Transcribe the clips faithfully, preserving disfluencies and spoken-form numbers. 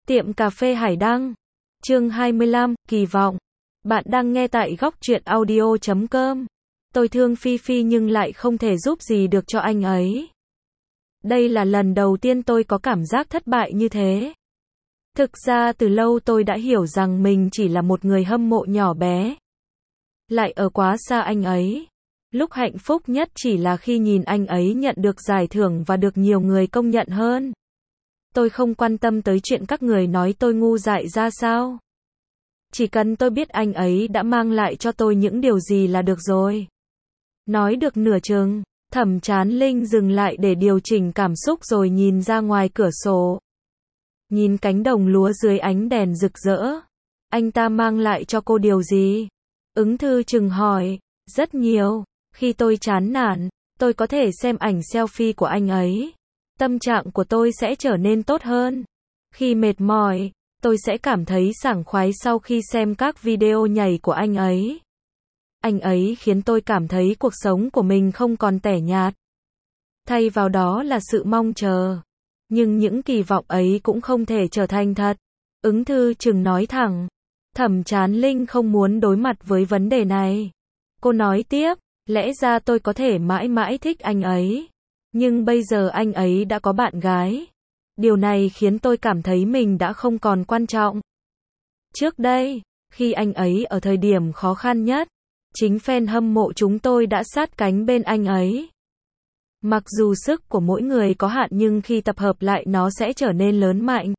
Tiệm cà phê Hải Đăng. Chương hai mươi lăm, kỳ vọng. Bạn đang nghe tại góc truyện audio chấm com. Tôi thương Phi Phi nhưng lại không thể giúp gì được cho anh ấy. Đây là lần đầu tiên tôi có cảm giác thất bại như thế. Thực ra từ lâu tôi đã hiểu rằng mình chỉ là một người hâm mộ nhỏ bé. Lại ở quá xa anh ấy. Lúc hạnh phúc nhất chỉ là khi nhìn anh ấy nhận được giải thưởng và được nhiều người công nhận hơn. Tôi không quan tâm tới chuyện các người nói tôi ngu dại ra sao. Chỉ cần tôi biết anh ấy đã mang lại cho tôi những điều gì là được rồi. Nói được nửa chừng, Thẩm Chán Linh dừng lại để điều chỉnh cảm xúc rồi nhìn ra ngoài cửa sổ. Nhìn cánh đồng lúa dưới ánh đèn rực rỡ. Anh ta mang lại cho cô điều gì? Ứng Thư Trừng hỏi. Rất nhiều. Khi tôi chán nản, tôi có thể xem ảnh selfie của anh ấy. Tâm trạng của tôi sẽ trở nên tốt hơn. Khi mệt mỏi, tôi sẽ cảm thấy sảng khoái sau khi xem các video nhảy của anh ấy. Anh ấy khiến tôi cảm thấy cuộc sống của mình không còn tẻ nhạt. Thay vào đó là sự mong chờ. Nhưng những kỳ vọng ấy cũng không thể trở thành thật. Ứng Thư Trừng nói thẳng. Thẩm Chán Linh không muốn đối mặt với vấn đề này. Cô nói tiếp, lẽ ra tôi có thể mãi mãi thích anh ấy. Nhưng bây giờ anh ấy đã có bạn gái. Điều này khiến tôi cảm thấy mình đã không còn quan trọng. Trước đây, khi anh ấy ở thời điểm khó khăn nhất, chính fan hâm mộ chúng tôi đã sát cánh bên anh ấy. Mặc dù sức của mỗi người có hạn nhưng khi tập hợp lại nó sẽ trở nên lớn mạnh.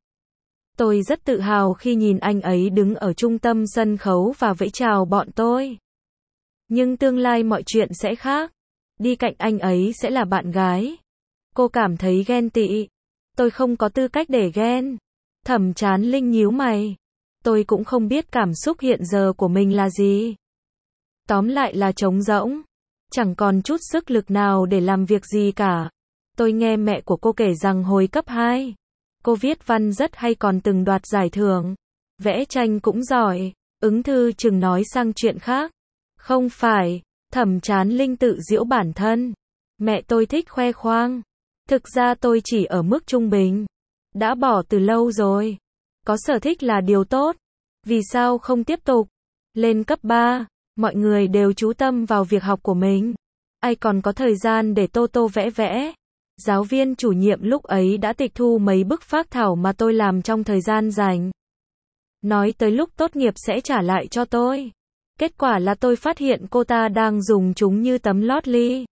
Tôi rất tự hào khi nhìn anh ấy đứng ở trung tâm sân khấu và vẫy chào bọn tôi. Nhưng tương lai mọi chuyện sẽ khác. Đi cạnh anh ấy sẽ là bạn gái. Cô cảm thấy ghen tị. Tôi không có tư cách để ghen. Thẩm Chán Linh nhíu mày. Tôi cũng không biết cảm xúc hiện giờ của mình là gì. Tóm lại là trống rỗng. Chẳng còn chút sức lực nào để làm việc gì cả. Tôi nghe mẹ của cô kể rằng hồi cấp hai, cô viết văn rất hay còn từng đoạt giải thưởng. Vẽ tranh cũng giỏi. Ứng Thư Trừng nói sang chuyện khác. Không phải. Thẩm Chán Linh tự giễu bản thân. Mẹ tôi thích khoe khoang. Thực ra tôi chỉ ở mức trung bình. Đã bỏ từ lâu rồi. Có sở thích là điều tốt. Vì sao không tiếp tục? Lên cấp ba, mọi người đều chú tâm vào việc học của mình. Ai còn có thời gian để tô tô vẽ vẽ. Giáo viên chủ nhiệm lúc ấy đã tịch thu mấy bức phác thảo mà tôi làm trong thời gian rảnh. Nói tới lúc tốt nghiệp sẽ trả lại cho tôi. Kết quả là tôi phát hiện cô ta đang dùng chúng như tấm lót ly.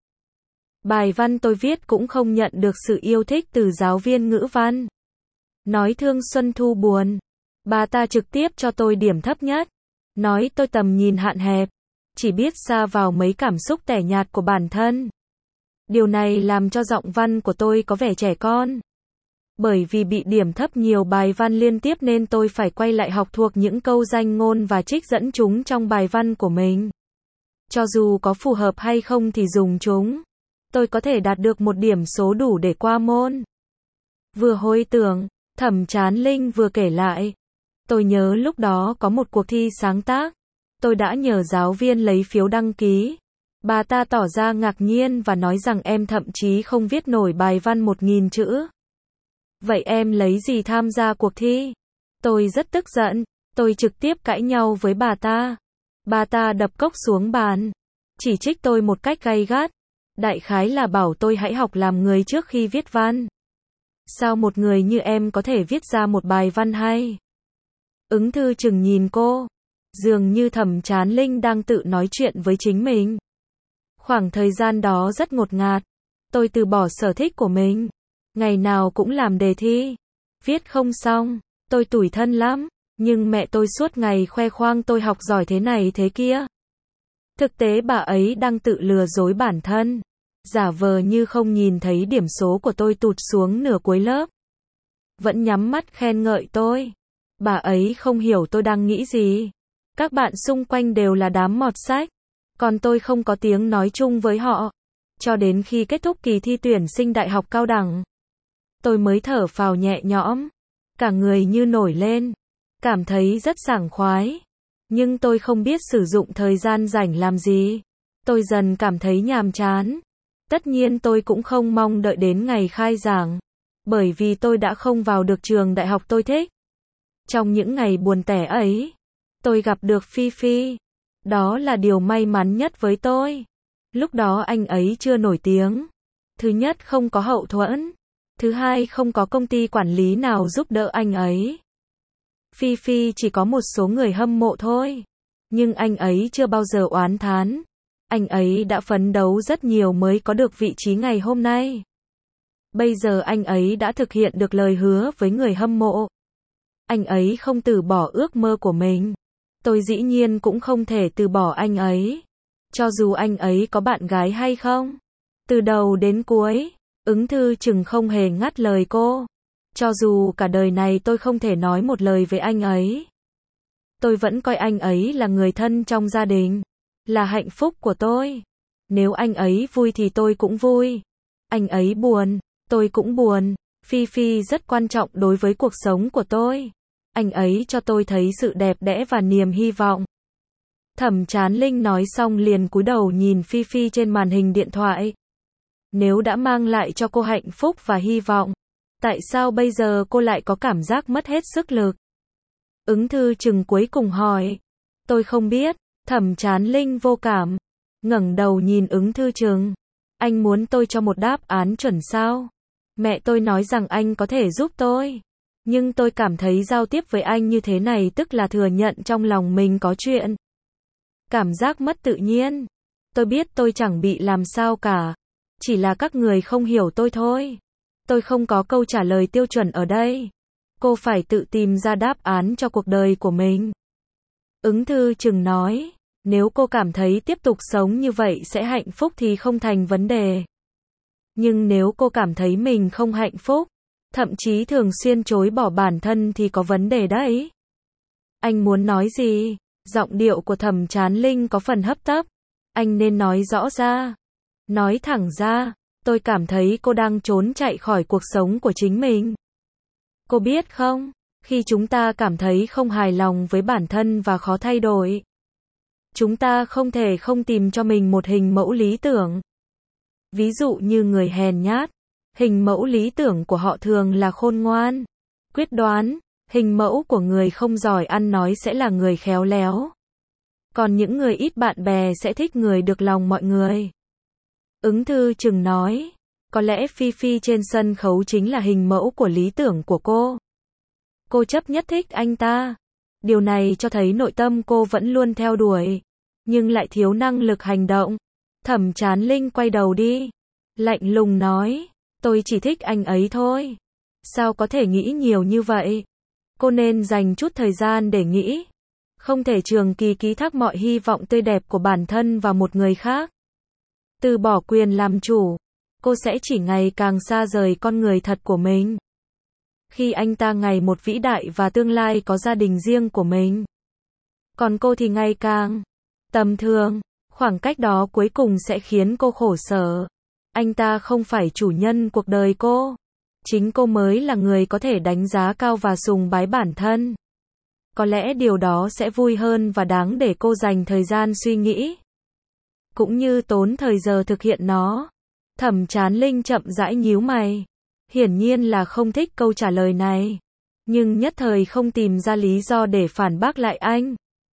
Bài văn tôi viết cũng không nhận được sự yêu thích từ giáo viên ngữ văn. Nói Thương Xuân Thu buồn. Bà ta trực tiếp cho tôi điểm thấp nhất. Nói tôi tầm nhìn hạn hẹp. Chỉ biết sa vào mấy cảm xúc tẻ nhạt của bản thân. Điều này làm cho giọng văn của tôi có vẻ trẻ con. Bởi vì bị điểm thấp nhiều bài văn liên tiếp nên tôi phải quay lại học thuộc những câu danh ngôn và trích dẫn chúng trong bài văn của mình. Cho dù có phù hợp hay không thì dùng chúng. Tôi có thể đạt được một điểm số đủ để qua môn. Vừa hồi tưởng, Thẩm Chán Linh vừa kể lại. Tôi nhớ lúc đó có một cuộc thi sáng tác. Tôi đã nhờ giáo viên lấy phiếu đăng ký. Bà ta tỏ ra ngạc nhiên và nói rằng em thậm chí không viết nổi bài văn một nghìn chữ. Vậy em lấy gì tham gia cuộc thi? Tôi rất tức giận. Tôi trực tiếp cãi nhau với bà ta. Bà ta đập cốc xuống bàn. Chỉ trích tôi một cách gay gắt. Đại khái là bảo tôi hãy học làm người trước khi viết văn. Sao một người như em có thể viết ra một bài văn hay? Ứng Thư Trừng nhìn cô. Dường như Thẩm Chán Linh đang tự nói chuyện với chính mình. Khoảng thời gian đó rất ngột ngạt. Tôi từ bỏ sở thích của mình. Ngày nào cũng làm đề thi. Viết không xong. Tôi tủi thân lắm. Nhưng mẹ tôi suốt ngày khoe khoang tôi học giỏi thế này thế kia. Thực tế bà ấy đang tự lừa dối bản thân. Giả vờ như không nhìn thấy điểm số của tôi tụt xuống nửa cuối lớp. Vẫn nhắm mắt khen ngợi tôi. Bà ấy không hiểu tôi đang nghĩ gì. Các bạn xung quanh đều là đám mọt sách. Còn tôi không có tiếng nói chung với họ. Cho đến khi kết thúc kỳ thi tuyển sinh đại học cao đẳng. Tôi mới thở phào nhẹ nhõm. Cả người như nổi lên. Cảm thấy rất sảng khoái. Nhưng tôi không biết sử dụng thời gian rảnh làm gì. Tôi dần cảm thấy nhàm chán. Tất nhiên tôi cũng không mong đợi đến ngày khai giảng. Bởi vì tôi đã không vào được trường đại học tôi thích. Trong những ngày buồn tẻ ấy, tôi gặp được Phi Phi. Đó là điều may mắn nhất với tôi. Lúc đó anh ấy chưa nổi tiếng. Thứ nhất không có hậu thuẫn. Thứ hai không có công ty quản lý nào giúp đỡ anh ấy. Phi Phi chỉ có một số người hâm mộ thôi. Nhưng anh ấy chưa bao giờ oán thán. Anh ấy đã phấn đấu rất nhiều mới có được vị trí ngày hôm nay. Bây giờ anh ấy đã thực hiện được lời hứa với người hâm mộ. Anh ấy không từ bỏ ước mơ của mình. Tôi dĩ nhiên cũng không thể từ bỏ anh ấy. Cho dù anh ấy có bạn gái hay không. Từ đầu đến cuối, Ứng Thư Trừng không hề ngắt lời cô. Cho dù cả đời này tôi không thể nói một lời với anh ấy. Tôi vẫn coi anh ấy là người thân trong gia đình. Là hạnh phúc của tôi. Nếu anh ấy vui thì tôi cũng vui. Anh ấy buồn, tôi cũng buồn. Phi Phi rất quan trọng đối với cuộc sống của tôi. Anh ấy cho tôi thấy sự đẹp đẽ và niềm hy vọng. Thẩm Chán Linh nói xong liền cúi đầu nhìn Phi Phi trên màn hình điện thoại. Nếu đã mang lại cho cô hạnh phúc và hy vọng, tại sao bây giờ cô lại có cảm giác mất hết sức lực? Ứng Thư Trừng cuối cùng hỏi. Tôi không biết. Thẩm Chán Linh vô cảm, ngẩng đầu nhìn Ứng Thư Trừng. Anh muốn tôi cho một đáp án chuẩn sao? Mẹ tôi nói rằng anh có thể giúp tôi. Nhưng tôi cảm thấy giao tiếp với anh như thế này tức là thừa nhận trong lòng mình có chuyện. Cảm giác mất tự nhiên. Tôi biết tôi chẳng bị làm sao cả. Chỉ là các người không hiểu tôi thôi. Tôi không có câu trả lời tiêu chuẩn ở đây. Cô phải tự tìm ra đáp án cho cuộc đời của mình. Ứng Thư Trừng nói. Nếu cô cảm thấy tiếp tục sống như vậy sẽ hạnh phúc thì không thành vấn đề. Nhưng nếu cô cảm thấy mình không hạnh phúc, thậm chí thường xuyên chối bỏ bản thân thì có vấn đề đấy. Anh muốn nói gì? Giọng điệu của Thẩm Chán Linh có phần hấp tấp. Anh nên nói rõ ra. Nói thẳng ra. Tôi cảm thấy cô đang trốn chạy khỏi cuộc sống của chính mình. Cô biết không? Khi chúng ta cảm thấy không hài lòng với bản thân và khó thay đổi, chúng ta không thể không tìm cho mình một hình mẫu lý tưởng. Ví dụ như người hèn nhát, hình mẫu lý tưởng của họ thường là khôn ngoan, quyết đoán. Hình mẫu của người không giỏi ăn nói sẽ là người khéo léo. Còn những người ít bạn bè sẽ thích người được lòng mọi người. Ứng Thư Trừng nói, có lẽ Phi Phi trên sân khấu chính là hình mẫu của lý tưởng của cô. Cô chấp nhất thích anh ta. Điều này cho thấy nội tâm cô vẫn luôn theo đuổi, nhưng lại thiếu năng lực hành động. Thẩm Chán Linh quay đầu đi, lạnh lùng nói, tôi chỉ thích anh ấy thôi. Sao có thể nghĩ nhiều như vậy? Cô nên dành chút thời gian để nghĩ. Không thể trường kỳ ký thác mọi hy vọng tươi đẹp của bản thân vào một người khác. Từ bỏ quyền làm chủ, cô sẽ chỉ ngày càng xa rời con người thật của mình. Khi anh ta ngày một vĩ đại và tương lai có gia đình riêng của mình. Còn cô thì ngày càng tầm thường, khoảng cách đó cuối cùng sẽ khiến cô khổ sở. Anh ta không phải chủ nhân cuộc đời cô. Chính cô mới là người có thể đánh giá cao và sùng bái bản thân. Có lẽ điều đó sẽ vui hơn và đáng để cô dành thời gian suy nghĩ. Cũng như tốn thời giờ thực hiện nó. Thẩm Chán Linh chậm rãi nhíu mày. Hiển nhiên là không thích câu trả lời này. Nhưng nhất thời không tìm ra lý do để phản bác lại anh.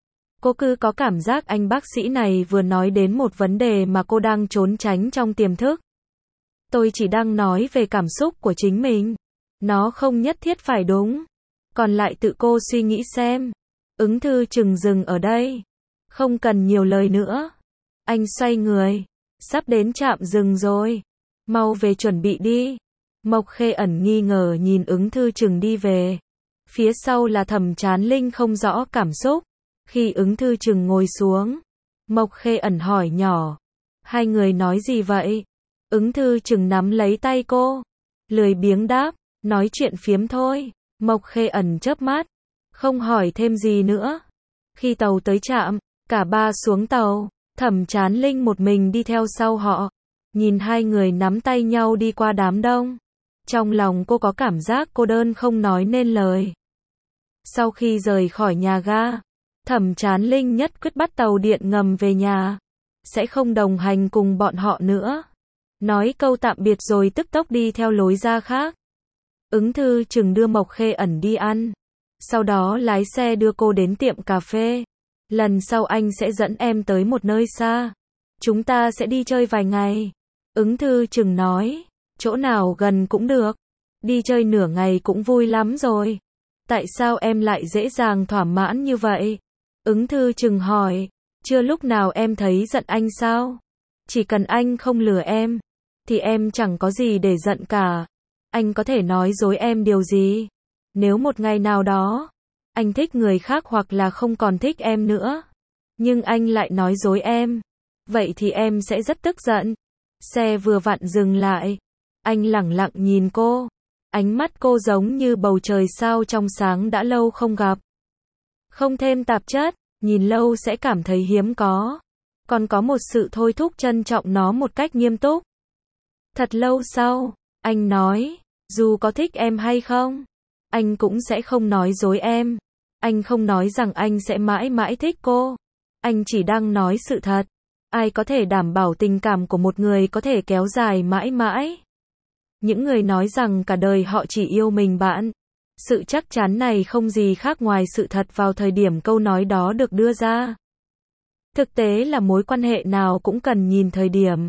Cô cứ có cảm giác anh bác sĩ này vừa nói đến một vấn đề mà cô đang trốn tránh trong tiềm thức. Tôi chỉ đang nói về cảm xúc của chính mình. Nó không nhất thiết phải đúng. Còn lại tự cô suy nghĩ xem. Ứng Thư Trừng dừng ở đây. Không cần nhiều lời nữa. Anh xoay người. Sắp đến trạm dừng rồi. Mau về chuẩn bị đi. Mộc Khê Ẩn nghi ngờ nhìn Ứng Thư Trừng đi về. Phía sau là Thẩm Chán Linh không rõ cảm xúc. Khi Ứng Thư Trừng ngồi xuống, Mộc Khê Ẩn hỏi nhỏ. Hai người nói gì vậy? Ứng Thư Trừng nắm lấy tay cô. Lười biếng đáp. Nói chuyện phiếm thôi. Mộc Khê Ẩn chớp mắt. Không hỏi thêm gì nữa. Khi tàu tới trạm, cả ba xuống tàu. Thẩm Chán Linh một mình đi theo sau họ. Nhìn hai người nắm tay nhau đi qua đám đông. Trong lòng cô có cảm giác cô đơn không nói nên lời. Sau khi rời khỏi nhà ga, Thẩm Chán Linh nhất quyết bắt tàu điện ngầm về nhà. Sẽ không đồng hành cùng bọn họ nữa. Nói câu tạm biệt rồi tức tốc đi theo lối ra khác. Ứng Thư Trừng đưa Mộc Khê Ẩn đi ăn. Sau đó lái xe đưa cô đến tiệm cà phê. Lần sau anh sẽ dẫn em tới một nơi xa. Chúng ta sẽ đi chơi vài ngày. Ứng Thư Trừng nói, chỗ nào gần cũng được. Đi chơi nửa ngày cũng vui lắm rồi. Tại sao em lại dễ dàng thỏa mãn như vậy? Ứng Thư Trừng hỏi, chưa lúc nào em thấy giận anh sao? Chỉ cần anh không lừa em, thì em chẳng có gì để giận cả. Anh có thể nói dối em điều gì? Nếu một ngày nào đó, anh thích người khác hoặc là không còn thích em nữa, nhưng anh lại nói dối em, vậy thì em sẽ rất tức giận. Xe vừa vặn dừng lại. Anh lẳng lặng nhìn cô. Ánh mắt cô giống như bầu trời sao trong sáng đã lâu không gặp. Không thêm tạp chất, nhìn lâu sẽ cảm thấy hiếm có. Còn có một sự thôi thúc trân trọng nó một cách nghiêm túc. Thật lâu sau, anh nói, dù có thích em hay không, anh cũng sẽ không nói dối em. Anh không nói rằng anh sẽ mãi mãi thích cô. Anh chỉ đang nói sự thật. Ai có thể đảm bảo tình cảm của một người có thể kéo dài mãi mãi? Những người nói rằng cả đời họ chỉ yêu mình bạn. Sự chắc chắn này không gì khác ngoài sự thật vào thời điểm câu nói đó được đưa ra. Thực tế là mối quan hệ nào cũng cần nhìn thời điểm.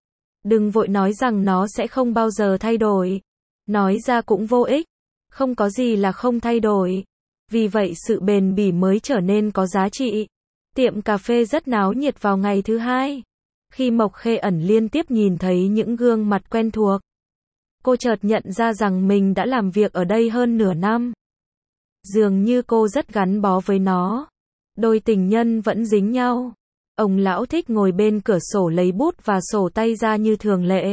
Đừng vội nói rằng nó sẽ không bao giờ thay đổi. Nói ra cũng vô ích. Không có gì là không thay đổi. Vì vậy sự bền bỉ mới trở nên có giá trị. Tiệm cà phê rất náo nhiệt vào ngày thứ hai. Khi Mộc Khê Ẩn liên tiếp nhìn thấy những gương mặt quen thuộc, cô chợt nhận ra rằng mình đã làm việc ở đây hơn nửa năm. Dường như cô rất gắn bó với nó. Đôi tình nhân vẫn dính nhau. Ông lão thích ngồi bên cửa sổ lấy bút và sổ tay ra như thường lệ.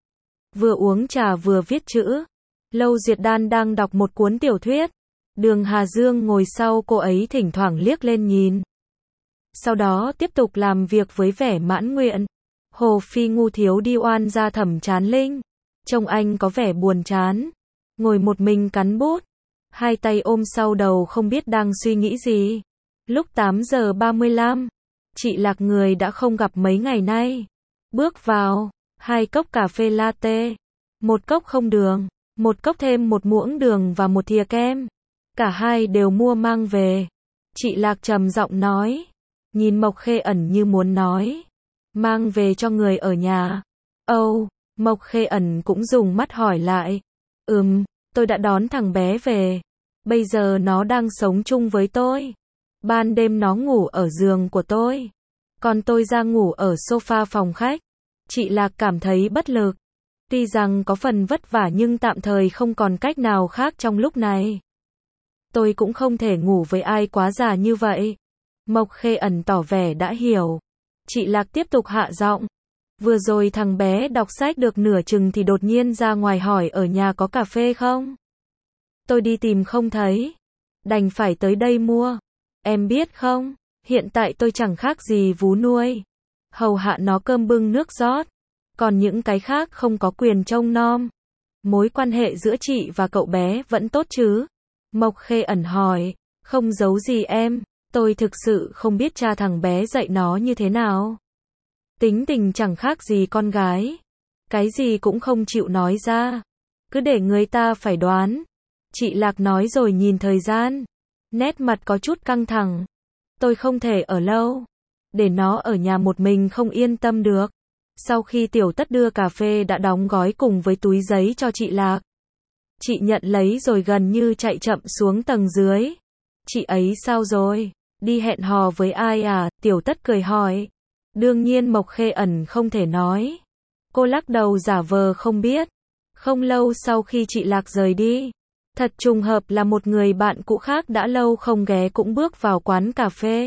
Vừa uống trà vừa viết chữ. Lâu Duyệt Đan đang đọc một cuốn tiểu thuyết. Đường Hà Dương ngồi sau cô ấy thỉnh thoảng liếc lên nhìn. Sau đó tiếp tục làm việc với vẻ mãn nguyện. Hồ Phi ngu thiếu đi oan ra Thẩm Chán Linh. Trông anh có vẻ buồn chán. Ngồi một mình cắn bút. Hai tay ôm sau đầu không biết đang suy nghĩ gì. Lúc tám giờ ba mươi lăm. Chị Lạc người đã không gặp mấy ngày nay. Bước vào. Hai cốc cà phê latte. Một cốc không đường. Một cốc thêm một muỗng đường và một thìa kem. Cả hai đều mua mang về. Chị Lạc trầm giọng nói. Nhìn Mộc Khê Ẩn như muốn nói. Mang về cho người ở nhà. Âu, oh, Mộc Khê Ẩn cũng dùng mắt hỏi lại. Ừm, tôi đã đón thằng bé về. Bây giờ nó đang sống chung với tôi. Ban đêm nó ngủ ở giường của tôi. Còn tôi ra ngủ ở sofa phòng khách. Chị Lạc cảm thấy bất lực. Tuy rằng có phần vất vả nhưng tạm thời không còn cách nào khác trong lúc này. Tôi cũng không thể ngủ với ai quá già như vậy. Mộc Khê Ẩn tỏ vẻ đã hiểu. Chị Lạc tiếp tục hạ giọng. Vừa rồi thằng bé đọc sách được nửa chừng thì đột nhiên ra ngoài hỏi ở nhà có cà phê không? Tôi đi tìm không thấy. Đành phải tới đây mua. Em biết không, hiện tại tôi chẳng khác gì vú nuôi. Hầu hạ nó cơm bưng nước rót. Còn những cái khác không có quyền trông nom. Mối quan hệ giữa chị và cậu bé vẫn tốt chứ? Mộc Khê Ẩn hỏi. Không giấu gì em. Tôi thực sự không biết cha thằng bé dạy nó như thế nào. Tính tình chẳng khác gì con gái. Cái gì cũng không chịu nói ra. Cứ để người ta phải đoán. Chị Lạc nói rồi nhìn thời gian. Nét mặt có chút căng thẳng. Tôi không thể ở lâu. Để nó ở nhà một mình không yên tâm được. Sau khi Tiểu Tất đưa cà phê đã đóng gói cùng với túi giấy cho chị Lạc. Chị nhận lấy rồi gần như chạy chậm xuống tầng dưới. Chị ấy sao rồi? Đi hẹn hò với ai à? Tiểu Tất cười hỏi. Đương nhiên Mộc Khê Ẩn không thể nói. Cô lắc đầu giả vờ không biết. Không lâu sau khi chị Lạc rời đi, thật trùng hợp là một người bạn cũ khác đã lâu không ghé cũng bước vào quán cà phê.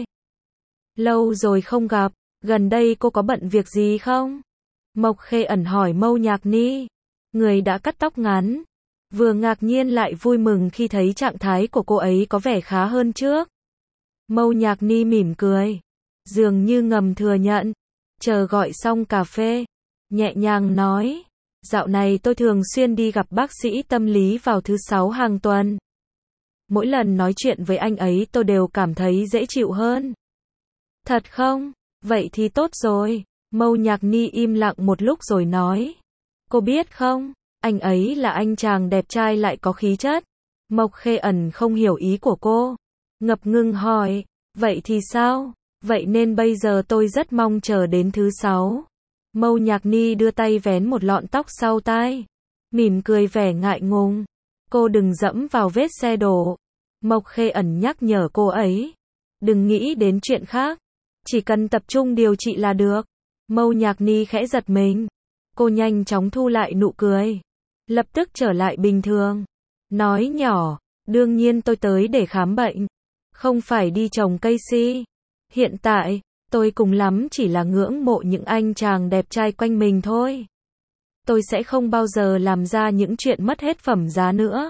Lâu rồi không gặp, gần đây cô có bận việc gì không? Mộc Khê Ẩn hỏi Mâu Nhạc Ni, người đã cắt tóc ngắn. Vừa ngạc nhiên lại vui mừng khi thấy trạng thái của cô ấy có vẻ khá hơn trước. Mâu Nhạc Ni mỉm cười, dường như ngầm thừa nhận. Chờ gọi xong cà phê, nhẹ nhàng nói, dạo này tôi thường xuyên đi gặp bác sĩ tâm lý vào thứ sáu hàng tuần. Mỗi lần nói chuyện với anh ấy tôi đều cảm thấy dễ chịu hơn. Thật không? Vậy thì tốt rồi. Mâu Nhạc Ni im lặng một lúc rồi nói. Cô biết không, anh ấy là anh chàng đẹp trai lại có khí chất. Mộc Khê Ẩn không hiểu ý của cô. Ngập ngừng hỏi, vậy thì sao? Vậy nên bây giờ tôi rất mong chờ đến thứ sáu. Mâu Nhạc Ni đưa tay vén một lọn tóc sau tai. Mỉm cười vẻ ngại ngùng. Cô đừng dẫm vào vết xe đổ. Mộc Khê Ẩn nhắc nhở cô ấy. Đừng nghĩ đến chuyện khác. Chỉ cần tập trung điều trị là được. Mâu Nhạc Ni khẽ giật mình. Cô nhanh chóng thu lại nụ cười. Lập tức trở lại bình thường. Nói nhỏ, đương nhiên tôi tới để khám bệnh. Không phải đi trồng cây si. Hiện tại, tôi cùng lắm chỉ là ngưỡng mộ những anh chàng đẹp trai quanh mình thôi. Tôi sẽ không bao giờ làm ra những chuyện mất hết phẩm giá nữa.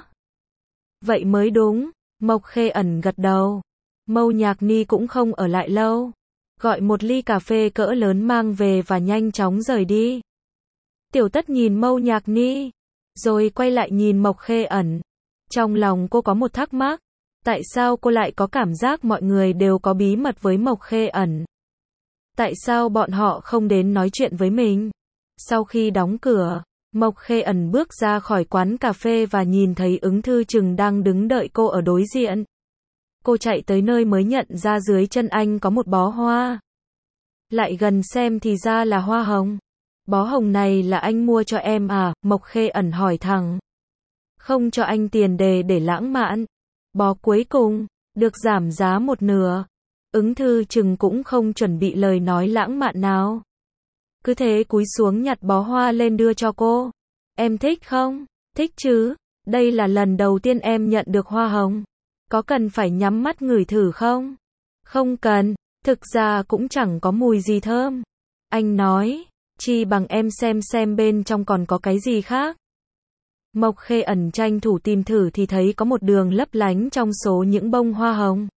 Vậy mới đúng. Mộc Khê Ẩn gật đầu. Mâu Nhạc Ni cũng không ở lại lâu. Gọi một ly cà phê cỡ lớn mang về và nhanh chóng rời đi. Tiểu Tất nhìn Mâu Nhạc Ni, rồi quay lại nhìn Mộc Khê Ẩn. Trong lòng cô có một thắc mắc. Tại sao cô lại có cảm giác mọi người đều có bí mật với Mộc Khê Ẩn? Tại sao bọn họ không đến nói chuyện với mình? Sau khi đóng cửa, Mộc Khê Ẩn bước ra khỏi quán cà phê và nhìn thấy Ứng Thư Trừng đang đứng đợi cô ở đối diện. Cô chạy tới nơi mới nhận ra dưới chân anh có một bó hoa. Lại gần xem thì ra là hoa hồng. Bó hồng này là anh mua cho em à? Mộc Khê Ẩn hỏi thẳng. Không cho anh tiền đề để lãng mạn. Bó cuối cùng, được giảm giá một nửa. Ứng Thư Trừng cũng không chuẩn bị lời nói lãng mạn nào. Cứ thế cúi xuống nhặt bó hoa lên đưa cho cô. Em thích không? Thích chứ. Đây là lần đầu tiên em nhận được hoa hồng. Có cần phải nhắm mắt ngửi thử không? Không cần, thực ra cũng chẳng có mùi gì thơm. Anh nói, chi bằng em xem xem bên trong còn có cái gì khác. Mộc Khê Ẩn tranh thủ tìm thử thì thấy có một đường lấp lánh trong số những bông hoa hồng.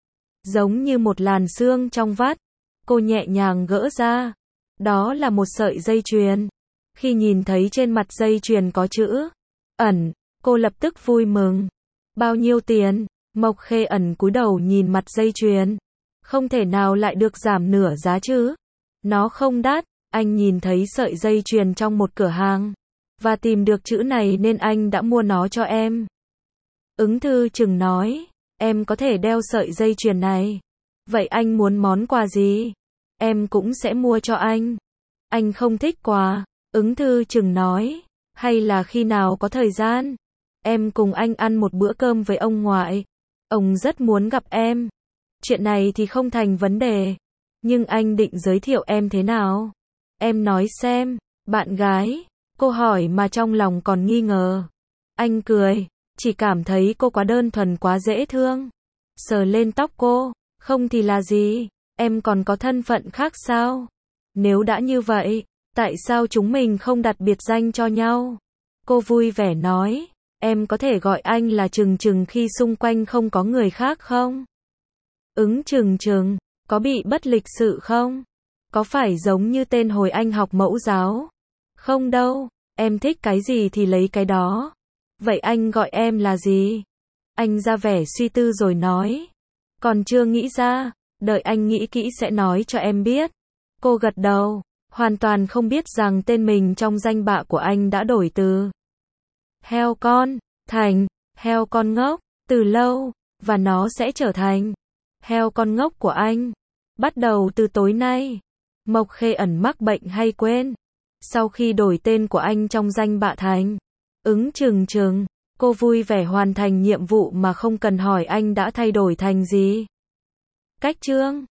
Giống như một làn sương trong vắt. Cô nhẹ nhàng gỡ ra. Đó là một sợi dây chuyền. Khi nhìn thấy trên mặt dây chuyền có chữ Ẩn, cô lập tức vui mừng. Bao nhiêu tiền? Mộc Khê Ẩn cúi đầu nhìn mặt dây chuyền. Không thể nào lại được giảm nửa giá chứ. Nó không đắt. Anh nhìn thấy sợi dây chuyền trong một cửa hàng và tìm được chữ này nên anh đã mua nó cho em. Ứng Thư Trừng nói, em có thể đeo sợi dây chuyền này. Vậy anh muốn món quà gì? Em cũng sẽ mua cho anh. Anh không thích quà. Ứng Thư Trừng nói, hay là khi nào có thời gian, em cùng anh ăn một bữa cơm với ông ngoại. Ông rất muốn gặp em. Chuyện này thì không thành vấn đề. Nhưng anh định giới thiệu em thế nào? Em nói xem. Bạn gái? Cô hỏi mà trong lòng còn nghi ngờ. Anh cười. Chỉ cảm thấy cô quá đơn thuần, quá dễ thương. Sờ lên tóc cô. Không thì là gì? Em còn có thân phận khác sao? Nếu đã như vậy, tại sao chúng mình không đặt biệt danh cho nhau? Cô vui vẻ nói. Em có thể gọi anh là Trừng Trừng khi xung quanh không có người khác không? Ứng Trừng Trừng, có bị bất lịch sự không? Có phải giống như tên hồi anh học mẫu giáo? Không đâu, em thích cái gì thì lấy cái đó. Vậy anh gọi em là gì? Anh ra vẻ suy tư rồi nói. Còn chưa nghĩ ra, đợi anh nghĩ kỹ sẽ nói cho em biết. Cô gật đầu, hoàn toàn không biết rằng tên mình trong danh bạ của anh đã đổi từ heo con thành heo con ngốc từ lâu, và nó sẽ trở thành heo con ngốc của anh. Bắt đầu từ tối nay. Mộc Khê Ẩn mắc bệnh hay quên. Sau khi đổi tên của anh trong danh bạ thành Ứng Trừng Trừng, cô vui vẻ hoàn thành nhiệm vụ mà không cần hỏi anh đã thay đổi thành gì. Cách chương